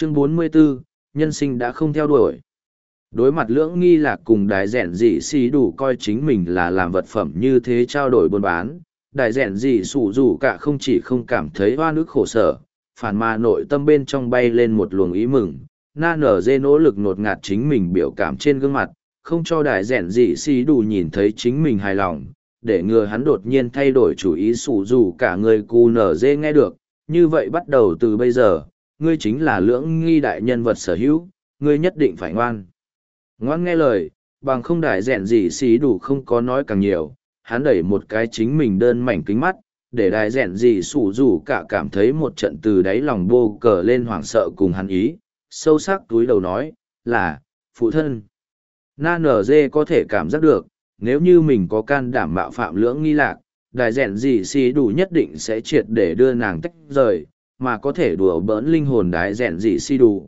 Chương 44, nhân sinh đã không theo đuổi. Đối mặt Lưỡng Nghi Lạc cùng Đại Dẹn Dị Xì Đủ coi chính mình là làm vật phẩm như thế trao đổi buôn bán, Đại Dẹn Dị Sủ Dù cả không chỉ không cảm thấy oan ức khổ sở, phản mà nội tâm bên trong bay lên một luồng ý mừng. Na nở dê nỗ lực nột ngạt chính mình biểu cảm trên gương mặt, không cho Đại Dẹn Dị Xì Đủ nhìn thấy chính mình hài lòng, để ngừa hắn đột nhiên thay đổi chủ ý. Sủ Dù cả người cù nở dê nghe được, như vậy bắt đầu từ bây giờ, ngươi chính là Lưỡng Nghi đại nhân vật sở hữu, ngươi nhất định phải ngoan nghe lời, bằng không. Đại Dẹn Dị Xì Đủ không có nói càng nhiều, hắn đẩy một cái chính mình đơn mảnh kính mắt, để Đại Dẹn Dị Sủ Dù cả cảm thấy một trận từ đáy lòng bô cờ lên hoảng sợ cùng hắn ý, sâu sắc túi đầu nói, là, phụ thân. Na nở dê có thể cảm giác được, nếu như mình có can đảm mạo phạm Lưỡng Nghi Lạc, Đại Dẹn Dị Xì Đủ nhất định sẽ triệt để đưa nàng tách rời, mà có thể đùa bỡn linh hồn Đại Dẹn Dị Xì Đủ.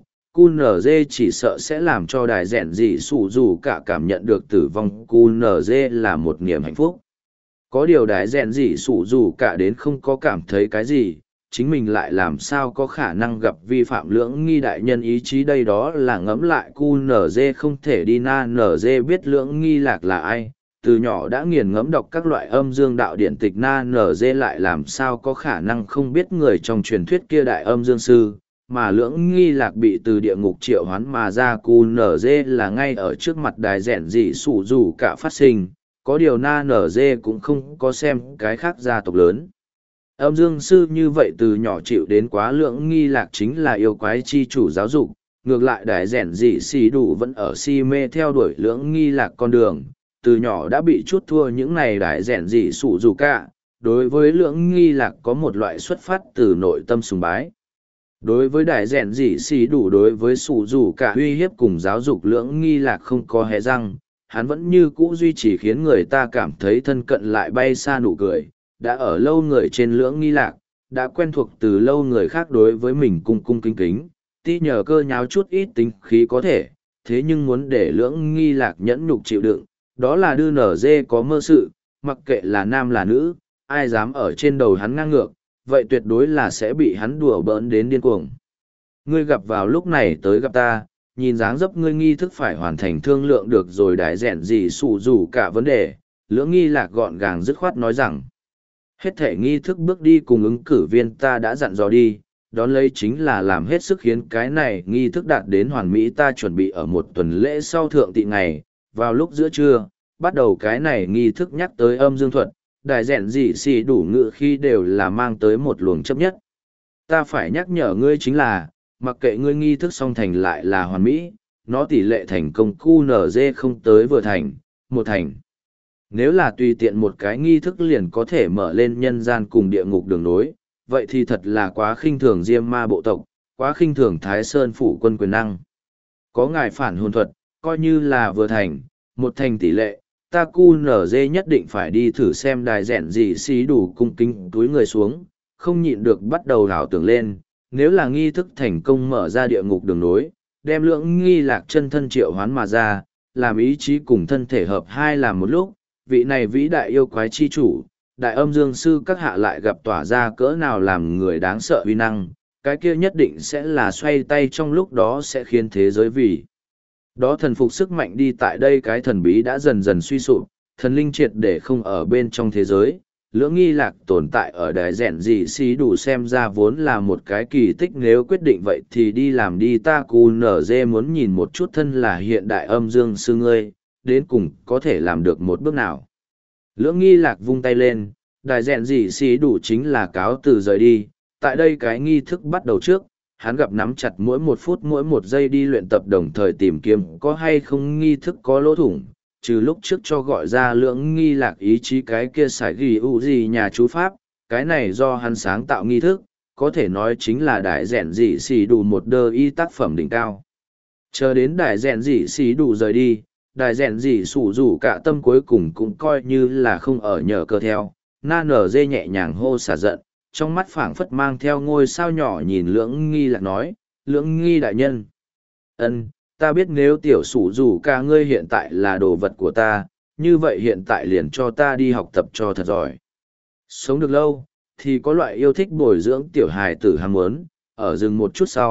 QNZ chỉ sợ sẽ làm cho Đại Dẹn Dị Sủ Dù cả cảm nhận được tử vong. QNZ là một niềm hạnh phúc. Có điều Đại Dẹn Dị Sủ Dù cả đến không có cảm thấy cái gì, chính mình lại làm sao có khả năng gặp vi phạm Lưỡng Nghi đại nhân ý chí đây. Đó là ngẫm lại QNZ không thể đi. Na NZ biết Lưỡng Nghi Lạc là ai, từ nhỏ đã nghiền ngẫm đọc các loại âm dương đạo điển tịch. Na NZ lại làm sao có khả năng không biết người trong truyền thuyết kia đại âm dương sư, mà Lưỡng Nghi Lạc bị từ địa ngục triệu hoán mà ra. QNZ là ngay ở trước mặt Đại Dẹn Dị Sủ Dù cả phát sinh. Có điều Na NZ cũng không có xem cái khác gia tộc lớn âm dương sư như vậy từ nhỏ chịu đến quá. Lưỡng Nghi Lạc chính là yêu quái chi chủ giáo dục, ngược lại Đại Dẹn Dị Xì Đủ vẫn ở si mê theo đuổi Lưỡng Nghi Lạc con đường, từ nhỏ đã bị chút thua những này. Đại Dẹn Dị Sủ Dù cả đối với Lưỡng Nghi Lạc có một loại xuất phát từ nội tâm sùng bái. Đối với Đại Dẹn Dị Xì Đủ đối với Sủ Dù cả uy hiếp cùng giáo dục Lưỡng Nghi Lạc không có hé răng, hắn vẫn như cũ duy trì khiến người ta cảm thấy thân cận lại bay xa nụ cười. Đã ở lâu người trên Lưỡng Nghi Lạc, đã quen thuộc từ lâu người khác đối với mình cung cung kính kính, ti nhờ cơ nháo chút ít tính khí có thể, thế nhưng muốn để Lưỡng Nghi Lạc nhẫn nhục chịu đựng, đó là đưa nở dê có mơ sự. Mặc kệ là nam là nữ, ai dám ở trên đầu hắn ngang ngược, vậy tuyệt đối là sẽ bị hắn đùa bỡn đến điên cuồng. Ngươi gặp vào lúc này tới gặp ta, nhìn dáng dấp ngươi nghi thức phải hoàn thành thương lượng được rồi. Đại Dẹn Dị Sủ Dù cả vấn đề, Lưỡng Nghi Lạc gọn gàng dứt khoát nói rằng, hết thể nghi thức bước đi cùng ứng cử viên ta đã dặn dò đi, đón lấy chính là làm hết sức khiến cái này nghi thức đạt đến hoàn mỹ. Ta chuẩn bị ở một tuần lễ sau thượng tị ngày, vào lúc giữa trưa, bắt đầu cái này nghi thức. Nhắc tới âm dương thuật, Đại Dẹn Dị Xì Đủ ngự khi đều là mang tới một luồng chấp nhất. Ta phải nhắc nhở ngươi chính là, mặc kệ ngươi nghi thức song thành lại là hoàn mỹ, nó tỷ lệ thành công QNZ không tới vừa thành, một thành. Nếu là tùy tiện một cái nghi thức liền có thể mở lên nhân gian cùng địa ngục đường nối, vậy thì thật là quá khinh thường Diêm Ma bộ tộc, quá khinh thường Thái Sơn phủ quân quyền năng. Có ngài phản hồn thuật, coi như là vừa thành, một thành tỷ lệ, ta QNZ nhất định phải đi thử xem. Đại Dẹn Dị Xì Đủ cung kính túi người xuống, không nhịn được bắt đầu ảo tưởng lên, nếu là nghi thức thành công mở ra địa ngục đường nối, đem Lưỡng Nghi Lạc chân thân triệu hoán mà ra, làm ý chí cùng thân thể hợp hai làm một lúc, vị này vĩ đại yêu quái chi chủ, đại âm dương sư các hạ lại gặp tỏa ra cỡ nào làm người đáng sợ uy năng, cái kia nhất định sẽ là xoay tay trong lúc đó sẽ khiến thế giới vì đó thần phục sức mạnh đi. Tại đây cái thần bí đã dần dần suy sụp, thần linh triệt để không ở bên trong thế giới. Lưỡng Nghi Lạc tồn tại ở Đại Dẹn Dị Xì Đủ xem ra vốn là một cái kỳ tích, nếu quyết định vậy thì đi làm đi. Ta QNZ muốn nhìn một chút thân là hiện đại âm dương sư ngươi, đến cùng có thể làm được một bước nào. Lưỡng Nghi Lạc vung tay lên, Đại Dẹn Dị Xì Đủ chính là cáo từ rời đi. Tại đây cái nghi thức bắt đầu trước, hắn gặp nắm chặt mỗi một phút mỗi một giây đi luyện tập, đồng thời tìm kiếm có hay không nghi thức có lỗ thủng. Trừ lúc trước cho gọi ra Lưỡng Nghi Lạc ý chí cái kia sải ghi u gì nhà chú pháp, cái này do hắn sáng tạo nghi thức, có thể nói chính là Đại Dẹn Dị Xì Đủ một đơ y tác phẩm đỉnh cao. Chờ đến Đại Dẹn Dị Xì Đủ rời đi, Đại Dẹn Dị Sủ Dù cả tâm cuối cùng cũng coi như là không ở nhờ cơ theo. Na nở dê nhẹ nhàng hô xả giận, trong mắt phảng phất mang theo ngôi sao nhỏ nhìn Lưỡng Nghi Lạc nói, Lưỡng Nghi đại nhân. Ân, ta biết nếu tiểu Sủ Dù cả ngươi hiện tại là đồ vật của ta, như vậy hiện tại liền cho ta đi học tập cho thật giỏi. Sống được lâu, thì có loại yêu thích bồi dưỡng tiểu hài tử ham muốn, ở rừng một chút sau,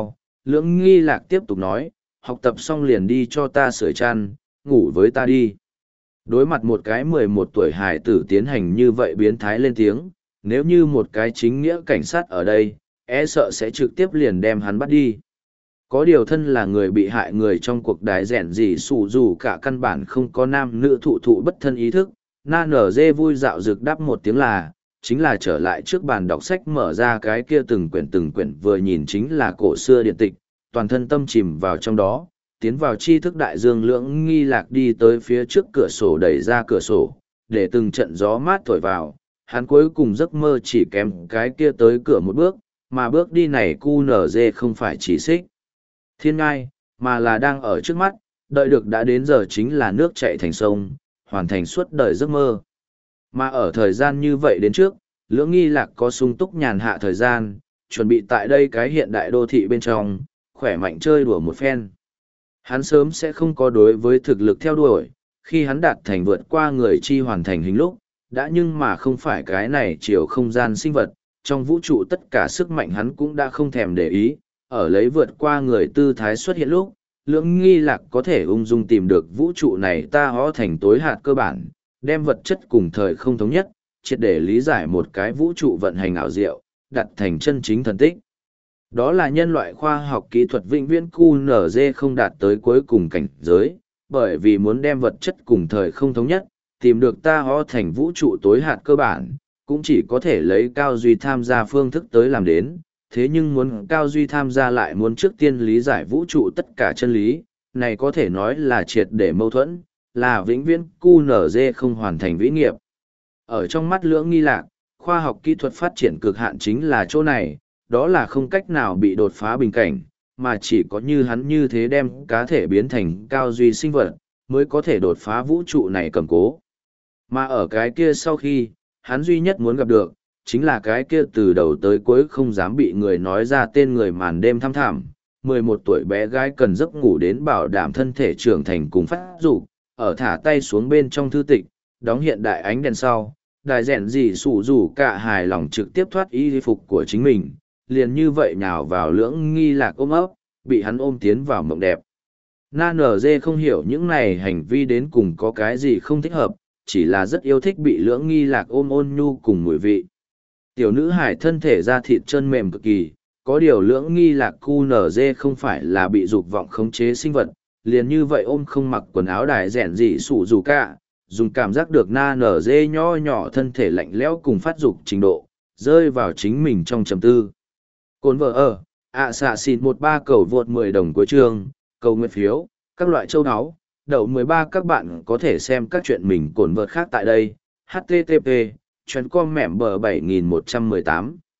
Lưỡng Nghi Lạc tiếp tục nói, học tập xong liền đi cho ta sưởi chăn, ngủ với ta đi. Đối mặt một cái 11 tuổi hài tử tiến hành như vậy biến thái lên tiếng, nếu như một cái chính nghĩa cảnh sát ở đây, e sợ sẽ trực tiếp liền đem hắn bắt đi. Có điều thân là người bị hại người trong cuộc đái rèn gì sủ dù cả căn bản không có nam nữ thụ thụ bất thân ý thức, na nở dê vui dạo rực đáp một tiếng là, chính là trở lại trước bàn đọc sách mở ra cái kia từng quyển vừa nhìn chính là cổ xưa điện tịch, toàn thân tâm chìm vào trong đó, tiến vào tri thức đại dương. Lưỡng Nghi Lạc đi tới phía trước cửa sổ đẩy ra cửa sổ, để từng trận gió mát thổi vào, hắn cuối cùng giấc mơ chỉ kém cái kia tới cửa một bước, mà bước đi này QNZ không phải chỉ xích thiên ngai, mà là đang ở trước mắt, đợi được đã đến giờ chính là nước chảy thành sông, hoàn thành suốt đời giấc mơ. Mà ở thời gian như vậy đến trước, Lưỡng Nghi Lạc có sung túc nhàn hạ thời gian, chuẩn bị tại đây cái hiện đại đô thị bên trong, khỏe mạnh chơi đùa một phen. Hắn sớm sẽ không có đối với thực lực theo đuổi, khi hắn đạt thành vượt qua người chi hoàn thành hình lúc, đã nhưng mà không phải cái này chiều không gian sinh vật, trong vũ trụ tất cả sức mạnh hắn cũng đã không thèm để ý, ở lấy vượt qua người tư thái xuất hiện lúc, Lưỡng Nghi Lạc có thể ung dung tìm được vũ trụ này ta hóa thành tối hạt cơ bản, đem vật chất cùng thời không thống nhất, triệt để lý giải một cái vũ trụ vận hành ảo diệu, đặt thành chân chính thần tích. Đó là nhân loại khoa học kỹ thuật vĩnh viễn QNZ không đạt tới cuối cùng cảnh giới, bởi vì muốn đem vật chất cùng thời không thống nhất, tìm được ta hóa thành vũ trụ tối hạt cơ bản, cũng chỉ có thể lấy Cao Duy tham gia phương thức tới làm đến. Thế nhưng muốn Cao Duy tham gia lại muốn trước tiên lý giải vũ trụ tất cả chân lý, này có thể nói là triệt để mâu thuẫn, là vĩnh viễn QNZ không hoàn thành vĩ nghiệp. Ở trong mắt Lưỡng Nghi Lạc, khoa học kỹ thuật phát triển cực hạn chính là chỗ này, đó là không cách nào bị đột phá bình cảnh, mà chỉ có như hắn như thế đem cá thể biến thành Cao Duy sinh vật, mới có thể đột phá vũ trụ này cầm cố. Mà ở cái kia sau khi, hắn duy nhất muốn gặp được, chính là cái kia từ đầu tới cuối không dám bị người nói ra tên người màn đêm thăm thẳm. 11 tuổi bé gái cần giấc ngủ đến bảo đảm thân thể trưởng thành cùng phát dục, ở thả tay xuống bên trong thư tịch, đóng hiện đại ánh đèn sau, đài rèn gì sủ rủ cả hài lòng trực tiếp thoát y phục của chính mình, liền như vậy nhào vào Lưỡng Nghi Lạc ôm ấp, bị hắn ôm tiến vào mộng đẹp. Na nở dê không hiểu những này hành vi đến cùng có cái gì không thích hợp, chỉ là rất yêu thích bị Lưỡng Nghi Lạc ôm ôn nhu cùng mùi vị. Tiểu nữ hải thân thể da thịt chân mềm cực kỳ, có điều Lưỡng Nghi Lạc QNZ không phải là bị dục vọng khống chế sinh vật, liền như vậy ôm không mặc quần áo đài rèn gì sủ dù cả, dùng cảm giác được na nở dê nho nhỏ thân thể lạnh lẽo cùng phát dục trình độ, rơi vào chính mình trong trầm tư. Cồn vợ ở, xạ xịt 13 cầu vượt 10 đồng cuối chương, cầu nguyện phiếu, các loại châu áo, đậu 13 các bạn có thể xem các chuyện mình cồn vợt khác tại đây, http, chuyến com mẻm bờ 7118.